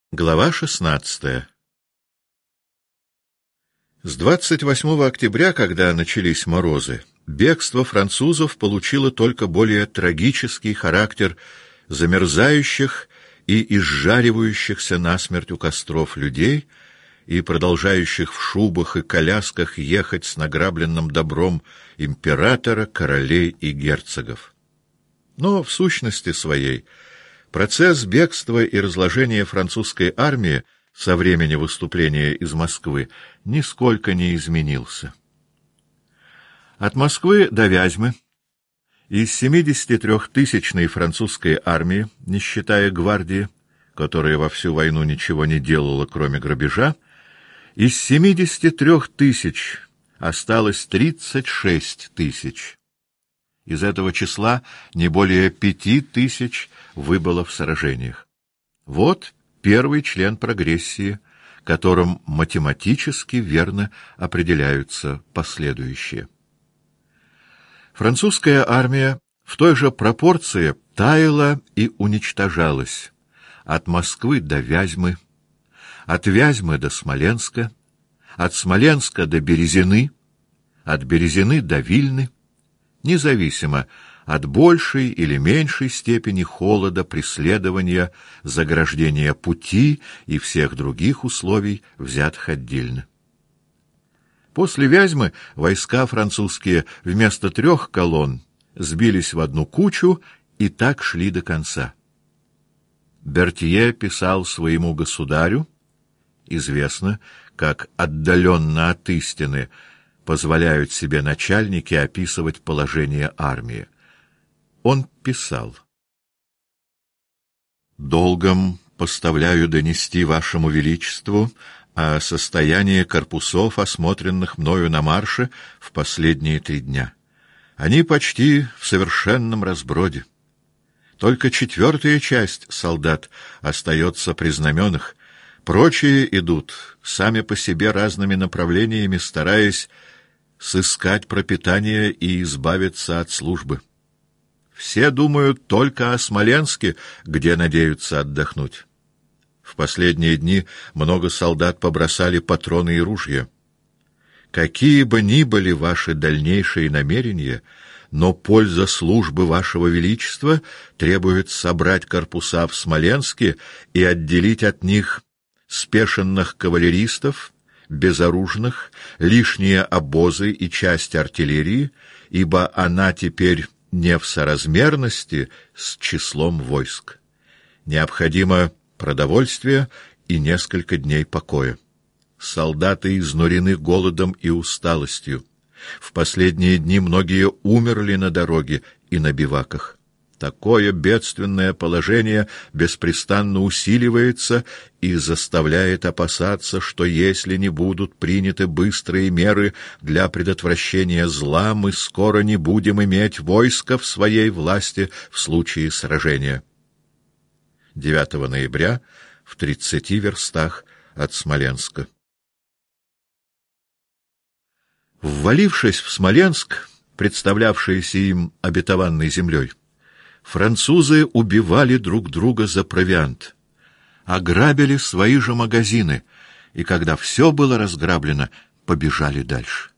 Глава 16. С 28 октября, когда начались морозы, бегство французов получило только более трагический характер замерзающих и изжаривающихся насмерть у костров людей и продолжающих в шубах и колясках ехать с награбленным добром императора, королей и герцогов. Но в сущности своей процесс бегства и разложения французской армии со времени выступления из Москвы нисколько не изменился. От Москвы до Вязьмы из 73-тысячной французской армии, не считая гвардии, которая во всю войну ничего не делала, кроме грабежа, из 73 тысяч осталось 36 тысяч. Из этого числа не более 5 тысяч выбыло в сражениях. Вот первый член прогрессии, которым математически верно определяются последующие. Французская армия в той же пропорции таяла и уничтожалась от Москвы до Вязьмы, от Вязьмы до Смоленска, от Смоленска до Березины, от Березины до Вильны, независимо от большей или меньшей степени холода, преследования, заграждения пути и всех других условий, взятых отдельно. После Вязьмы войска французские вместо 3 колонн сбились в одну кучу и так шли до конца. Бертье писал своему государю, известно, как отдаленно от истины позволяют себе начальники описывать положение армии. Он писал: «Долгом поставляю донести вашему величеству о состоянии корпусов, осмотренных мною на марше в последние 3 дня. Они почти в совершенном разброде. Только 4-я часть солдат остается при знаменах, прочие идут сами по себе разными направлениями, стараясь сыскать пропитание и избавиться от службы. Все думают только о Смоленске, где надеются отдохнуть. В последние дни много солдат побросали патроны и ружья. Какие бы ни были ваши дальнейшие намерения, но польза службы вашего величества требует собрать корпуса в Смоленске и отделить от них спешенных кавалеристов, безоружных, лишние обозы и часть артиллерии, ибо она теперь не в соразмерности с числом войск. Необходимо продовольствие и несколько дней покоя. Солдаты изнурены голодом и усталостью. В последние дни многие умерли на дороге и на биваках. Такое бедственное положение беспрестанно усиливается и заставляет опасаться, что если не будут приняты быстрые меры для предотвращения зла, мы скоро не будем иметь войска в своей власти в случае сражения. 9 ноября в 30 верстах от Смоленска. Ввалившись в Смоленск, представлявшийся им обетованной землей, французы убивали друг друга за провиант, ограбили свои же магазины, и когда все было разграблено, побежали дальше.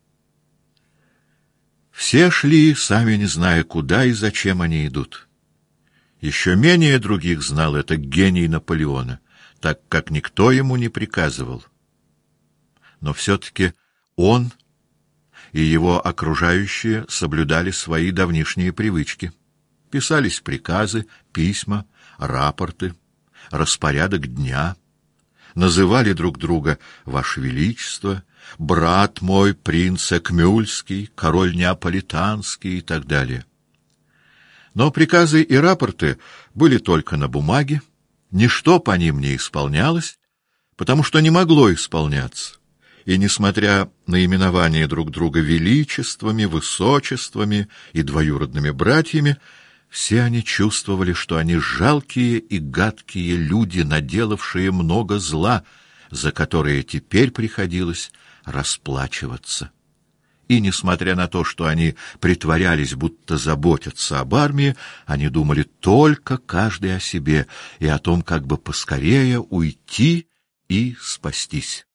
Все шли, сами не зная, куда и зачем они идут. Еще менее других знал это гений Наполеона, так как никто ему не приказывал. Но все-таки он и его окружающие соблюдали свои давнишние привычки. Писались приказы, письма, рапорты, распорядок дня. Называли друг друга «Ваше Величество», «Брат мой, принц Экмюльский», «Король Неаполитанский» и так далее. Но приказы и рапорты были только на бумаге, ничто по ним не исполнялось, потому что не могло исполняться. И, несмотря на именование друг друга величествами, высочествами и двоюродными братьями, все они чувствовали, что они жалкие и гадкие люди, наделавшие много зла, за которое теперь приходилось расплачиваться. И, несмотря на то, что они притворялись, будто заботятся об армии, они думали только каждый о себе и о том, как бы поскорее уйти и спастись.